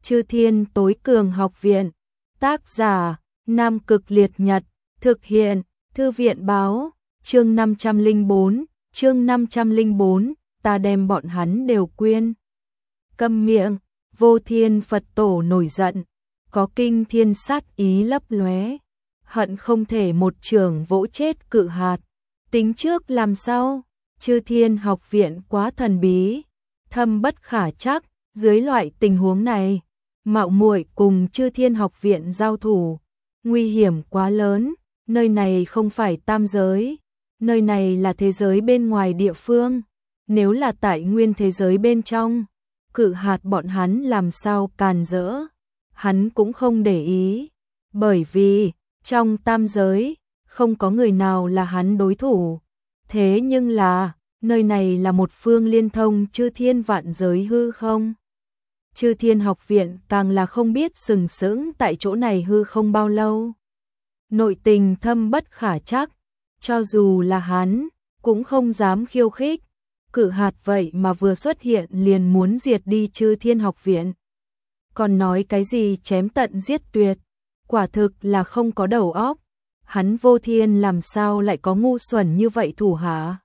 Chư Thiên Tối Cường Học Viện. Tác giả: Nam Cực Liệt Nhật. Thực hiện: Thư viện báo. Chương 504, ta đem bọn hắn đều quyên. Câm miệng. Vô Thiên Phật Tổ nổi giận, có kinh thiên sát ý lấp lóe, hận không thể một chưởng vỗ chết Cự Hạt. Tính trước làm sao? Chư Thiên Học Viện quá thần bí, thâm bất khả trắc, dưới loại tình huống này, mạo muội cùng Chư Thiên Học Viện giao thủ, nguy hiểm quá lớn. Nơi này không phải tam giới, nơi này là thế giới bên ngoài địa phương. Nếu là tại nguyên thế giới bên trong, Cự Hạt bọn hắn làm sao càn rỡ, hắn cũng không để ý, bởi vì trong tam giới không có người nào là hắn đối thủ. Thế nhưng là, nơi này là một phương liên thông chư thiên vạn giới hư không. Chư Thiên Học Viện càng là không biết sừng sững tại chỗ này hư không bao lâu. Nội tình thâm bất khả trắc, cho dù là hắn cũng không dám khiêu khích. Cự Hạt vậy mà vừa xuất hiện liền muốn diệt đi Chư Thiên Học Viện. Còn nói cái gì chém tận giết tuyệt, quả thực là không có đầu óc. Hắn Vô Thiên làm sao lại có ngu xuẩn như vậy thủ hạ?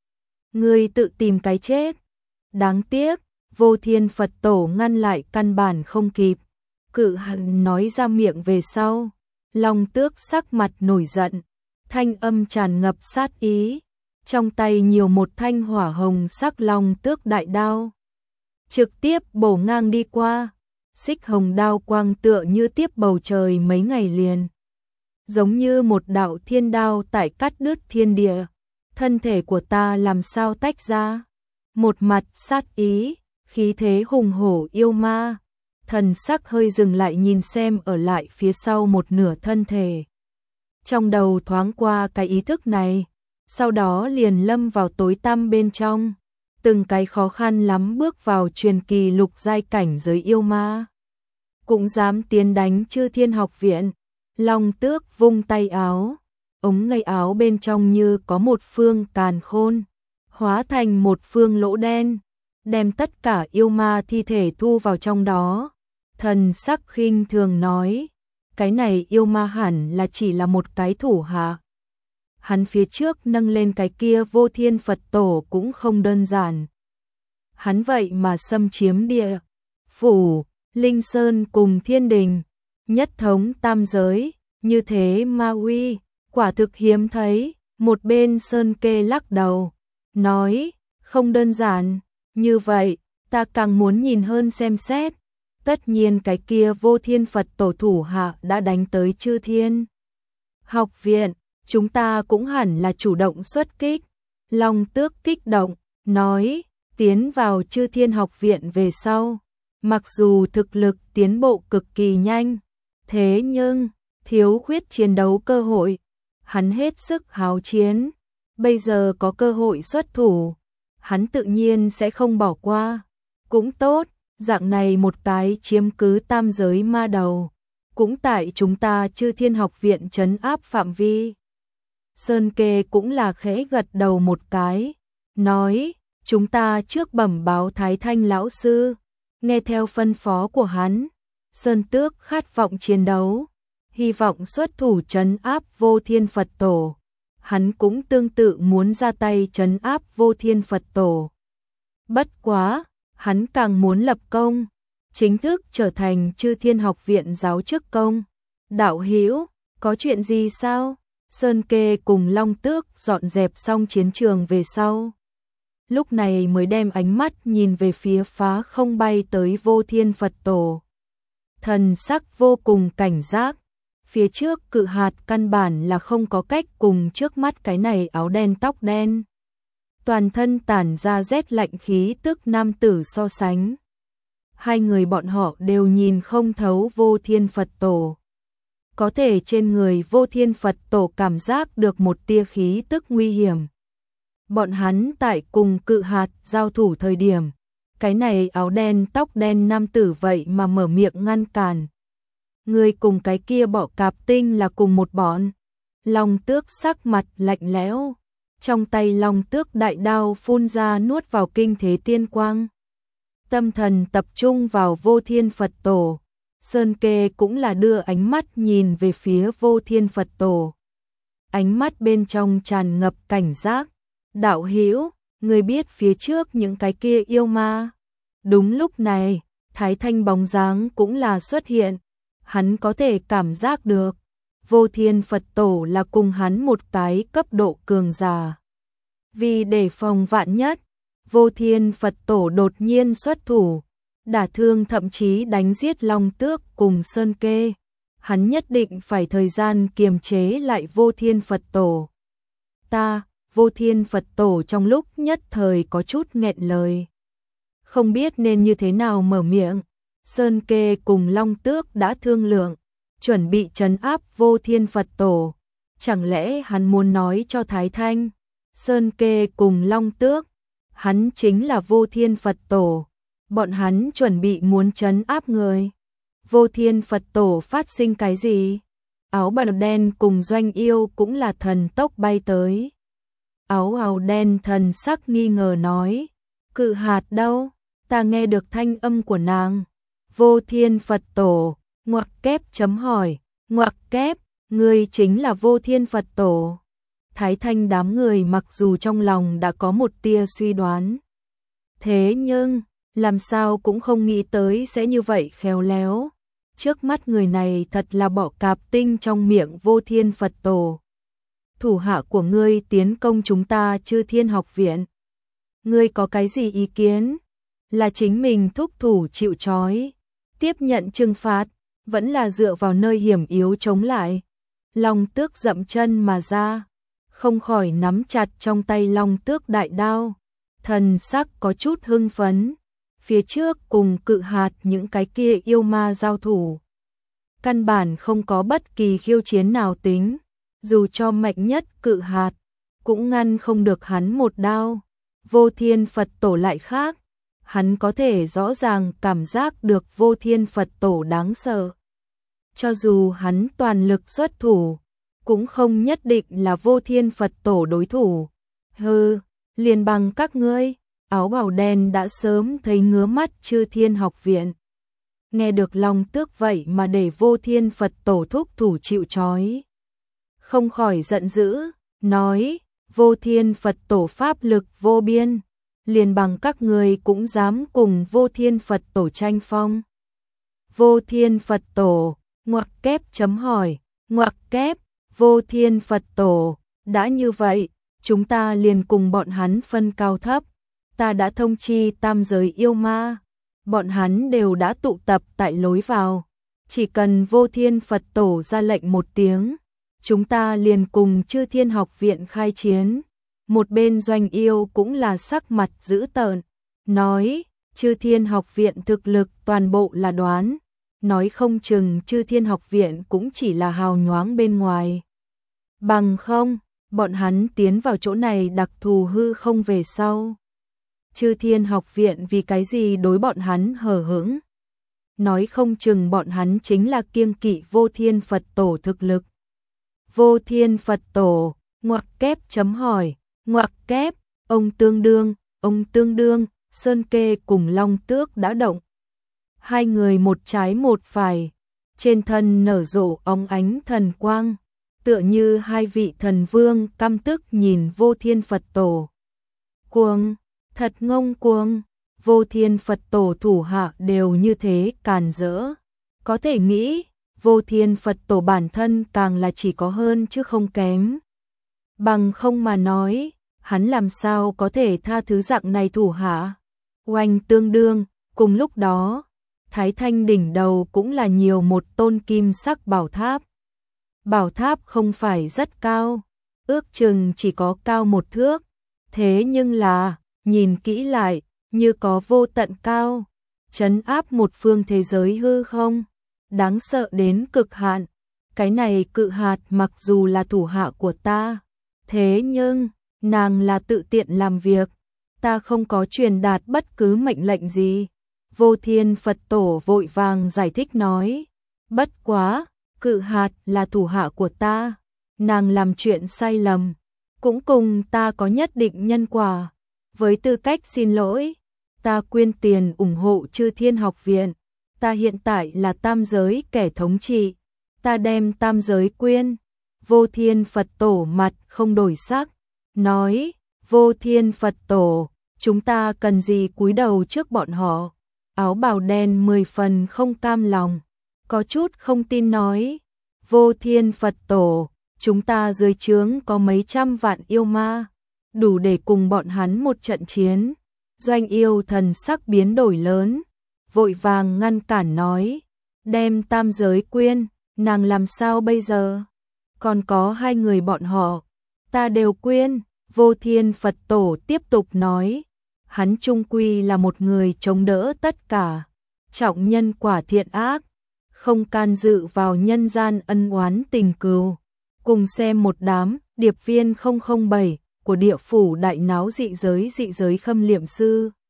Ngươi tự tìm cái chết. Đáng tiếc, Vô Thiên Phật Tổ ngăn lại căn bản không kịp. Cự Hạt nói ra miệng về sau, Long Tước sắc mặt nổi giận, thanh âm tràn ngập sát ý. Trong tay nhiều một thanh hỏa hồng sắc Long Tước đại đao, trực tiếp bổ ngang đi qua. Xích hồng đao quang tựa như tiếp bầu trời mấy ngày liền, giống như một đạo thiên đao tại cắt đứt thiên địa. Thân thể của ta làm sao tách ra? Một mặt sát ý, khí thế hùng hổ yêu ma. Thần sắc hơi dừng lại nhìn xem ở lại phía sau một nửa thân thể. Trong đầu thoáng qua cái ý thức này, sau đó liền lâm vào tối tăm bên trong. Từng cái khó khăn lắm bước vào truyền kỳ lục giai cảnh giới yêu ma, cũng dám tiến đánh Chư Thiên Học Viện. Long Tước vung tay áo, ống tay áo bên trong như có một phương càn khôn, hóa thành một phương lỗ đen, đem tất cả yêu ma thi thể thu vào trong đó. Thần sắc khinh thường nói, cái này yêu ma hẳn là chỉ là một cái thủ hạ. Hắn phía trước nâng lên cái kia Vô Thiên Phật Tổ cũng không đơn giản. Hắn vậy mà xâm chiếm địa phủ, Linh Sơn cùng Thiên Đình, nhất thống tam giới, như thế ma uy, quả thực hiếm thấy. Một bên Sơn Kê lắc đầu, nói, không đơn giản, như vậy, ta càng muốn nhìn hơn xem xét. Tất nhiên cái kia Vô Thiên Phật Tổ thủ hạ đã đánh tới Chư Thiên Học Viện, chúng ta cũng hẳn là chủ động xuất kích. Long Tước kích động, nói, tiến vào Chư Thiên Học Viện về sau, mặc dù thực lực tiến bộ cực kỳ nhanh, thế nhưng thiếu khuyết chiến đấu cơ hội. Hắn hết sức háo chiến, bây giờ có cơ hội xuất thủ, hắn tự nhiên sẽ không bỏ qua. Cũng tốt, dạng này một cái chiếm cứ tam giới ma đầu, cũng tại chúng ta Chư Thiên Học Viện trấn áp phạm vi. Sơn Kê cũng là khẽ gật đầu một cái, nói, chúng ta trước bẩm báo Thái Thanh lão sư, nghe theo phân phó của hắn. Sơn Tước khát vọng chiến đấu, hy vọng xuất thủ trấn áp Vô Thiên Phật Tổ. Hắn cũng tương tự muốn ra tay trấn áp Vô Thiên Phật Tổ. Bất quá, hắn càng muốn lập công, chính thức trở thành Chư Thiên Học Viện giáo chức công. Đạo hữu, có chuyện gì sao? Sơn Kê cùng Long Tước dọn dẹp xong chiến trường về sau, lúc này mới đem ánh mắt nhìn về phía phá không bay tới Vô Thiên Phật Tổ. Thần sắc vô cùng cảnh giác, phía trước Cự Hạt căn bản là không có cách cùng trước mắt cái này áo đen tóc đen, toàn thân tản ra rét lạnh khí tức nam tử so sánh. Hai người bọn họ đều nhìn không thấu Vô Thiên Phật Tổ. Có thể trên người Vô Thiên Phật Tổ cảm giác được một tia khí tức nguy hiểm. Bọn hắn tại cùng Cự Hạt giao thủ thời điểm, cái này áo đen tóc đen nam tử vậy mà mở miệng ngăn cản. Người cùng cái kia bọ cạp tinh là cùng một bọn. Long Tước sắc mặt lạnh lẽo, trong tay Long Tước đại đao phun ra nuốt vào kinh thế tiên quang. tâm thần tập trung vào Vô Thiên Phật Tổ. Sơn Kê cũng là đưa ánh mắt nhìn về phía Vô Thiên Phật Tổ. Ánh mắt bên trong tràn ngập cảnh giác. Đạo hữu, người biết phía trước những cái kia yêu ma. Đúng lúc này, Thái Thanh bóng dáng cũng là xuất hiện. Hắn có thể cảm giác được. Vô Thiên Phật Tổ là cùng hắn một cái cấp độ cường giả. Vì để phòng vạn nhất, Vô Thiên Phật Tổ đột nhiên xuất thủ, đả thương thậm chí đánh giết Long Tước cùng Sơn Kê. Hắn nhất định phải thời gian kiềm chế lại Vô Thiên Phật Tổ. Vô Thiên Phật Tổ trong lúc nhất thời có chút nghẹn lời. Không biết nên như thế nào mở miệng. Sơn Kê cùng Long Tước đã thương lượng, chuẩn bị trấn áp Vô Thiên Phật Tổ. Chẳng lẽ hắn muốn nói cho Thái Thanh, Sơn Kê cùng Long Tước, hắn chính là Vô Thiên Phật Tổ. Bọn hắn chuẩn bị muốn trấn áp người. Vô Thiên Phật Tổ phát sinh cái gì? Áo bào đen cùng Doanh Yêu cũng là thần tốc bay tới. Áo bào đen thần sắc nghi ngờ nói, Cự Hạt đâu? Ta nghe được thanh âm của nàng. Vô Thiên Phật Tổ, ngoặc kép chấm hỏi, ngoặc kép, ngươi chính là Vô Thiên Phật Tổ. Thái Thanh đám người mặc dù trong lòng đã có một tia suy đoán. Thế nhưng, làm sao cũng không nghĩ tới sẽ như vậy khéo léo. Trước mắt người này thật là bỏ cạp tinh trong miệng Vô Thiên Phật Tổ. Thủ hạ của ngươi tiến công chúng ta Chư Thiên Học Viện. Ngươi có cái gì ý kiến? Là chính mình thúc thủ chịu trói, tiếp nhận trừng phạt, vẫn là dựa vào nơi hiểm yếu chống lại. Long Tước dậm chân mà ra, không khỏi nắm chặt trong tay Long Tước đại đao. Thần sắc có chút hưng phấn. Phía trước cùng Cự Hạt những cái kia yêu ma giao thủ, căn bản không có bất kỳ khiêu chiến nào tính. Dù cho mạnh nhất Cự Hạt, cũng ngăn không được hắn một đao. Vô Thiên Phật Tổ lại khác. Hắn có thể rõ ràng cảm giác được Vô Thiên Phật Tổ đáng sợ. Cho dù hắn toàn lực xuất thủ, cũng không nhất định là Vô Thiên Phật Tổ đối thủ. Hừ, liền bằng các ngươi. Áo bào đen đã sớm thấy ngứa mắt Chư Thiên Học Viện. Nghe được Long Tước vậy mà để Vô Thiên Phật Tổ thúc thủ chịu trói, không khỏi giận dữ, nói, Vô Thiên Phật Tổ pháp lực vô biên, liền bằng các người cũng dám cùng Vô Thiên Phật Tổ tranh phong. Vô Thiên Phật Tổ, ngoặc kép chấm hỏi, ngoặc kép, Vô Thiên Phật Tổ, đã như vậy, chúng ta liền cùng bọn hắn phân cao thấp. Ta đã thông chi tam giới yêu ma, bọn hắn đều đã tụ tập tại lối vào. Chỉ cần Vô Thiên Phật Tổ ra lệnh một tiếng, chúng ta liền cùng Chư Thiên Học Viện khai chiến. Một bên Doanh Yêu cũng là sắc mặt dữ tợn, nói, Chư Thiên Học Viện thực lực toàn bộ là đoán, nói không chừng Chư Thiên Học Viện cũng chỉ là hào nhoáng bên ngoài. Bằng không, bọn hắn tiến vào chỗ này đặc thù hư không về sau. Chư Thiên Học Viện vì cái gì đối bọn hắn hờ hững? Nói không chừng bọn hắn chính là kiêng kỵ Vô Thiên Phật Tổ thực lực. Vô Thiên Phật Tổ, ngoặc kép chấm hỏi, ngoặc kép, ông tương đương, Sơn Kê cùng Long Tước đã động. Hai người một trái một phải, trên thân nở rộ óng ánh thần quang, tựa như hai vị thần vương căm tức nhìn Vô Thiên Phật Tổ. Cuồng, thật ngông cuồng, Vô Thiên Phật Tổ thủ hạ đều như thế càn rỡ. Có thể nghĩ, Vô Thiên Phật Tổ bản thân càng là chỉ có hơn chứ không kém. Bằng không mà nói, hắn làm sao có thể tha thứ dạng này thủ hạ. Oanh tương đương, cùng lúc đó, Thái Thanh đỉnh đầu cũng là nhiều một tôn kim sắc bảo tháp. Bảo tháp không phải rất cao, ước chừng chỉ có cao 1 thước, thế nhưng là, nhìn kỹ lại, như có vô tận cao, trấn áp một phương thế giới hư không, đáng sợ đến cực hạn. Cái này Cự Hạt mặc dù là thủ hạ của ta, thế nhưng, nàng là tự tiện làm việc, ta không có truyền đạt bất cứ mệnh lệnh gì. Vô Thiên Phật Tổ vội vàng giải thích nói, bất quá, Cự Hạt là thủ hạ của ta, nàng làm chuyện sai lầm, cũng cùng ta có nhất định nhân quả. Với tư cách xin lỗi, ta quyên tiền ủng hộ Chư Thiên Học Viện, ta hiện tại là tam giới kẻ thống trị, ta đem tam giới quyên. Vô Thiên Phật Tổ mặt không đổi sắc, nói, Vô Thiên Phật Tổ, chúng ta cần gì cúi đầu trước bọn họ. Áo bào đen 10 phần không cam lòng, có chút không tin nói, Vô Thiên Phật Tổ, chúng ta dưới trướng có mấy trăm vạn yêu ma, đủ để cùng bọn hắn một trận chiến. Doanh Yêu thần sắc biến đổi lớn, vội vàng ngăn cản nói, đem tam giới quyên, nàng làm sao bây giờ? Còn có 2 người bọn họ, ta đều quyên. Vô Thiên Phật Tổ tiếp tục nói, hắn chung quy là một người chống đỡ tất cả, trọng nhân quả thiện ác, không can dự vào nhân gian ân oán tình cừu. Cùng xem một đám điệp viên 007 của địa phủ đại náo dị giới Khâm Liệm Sư.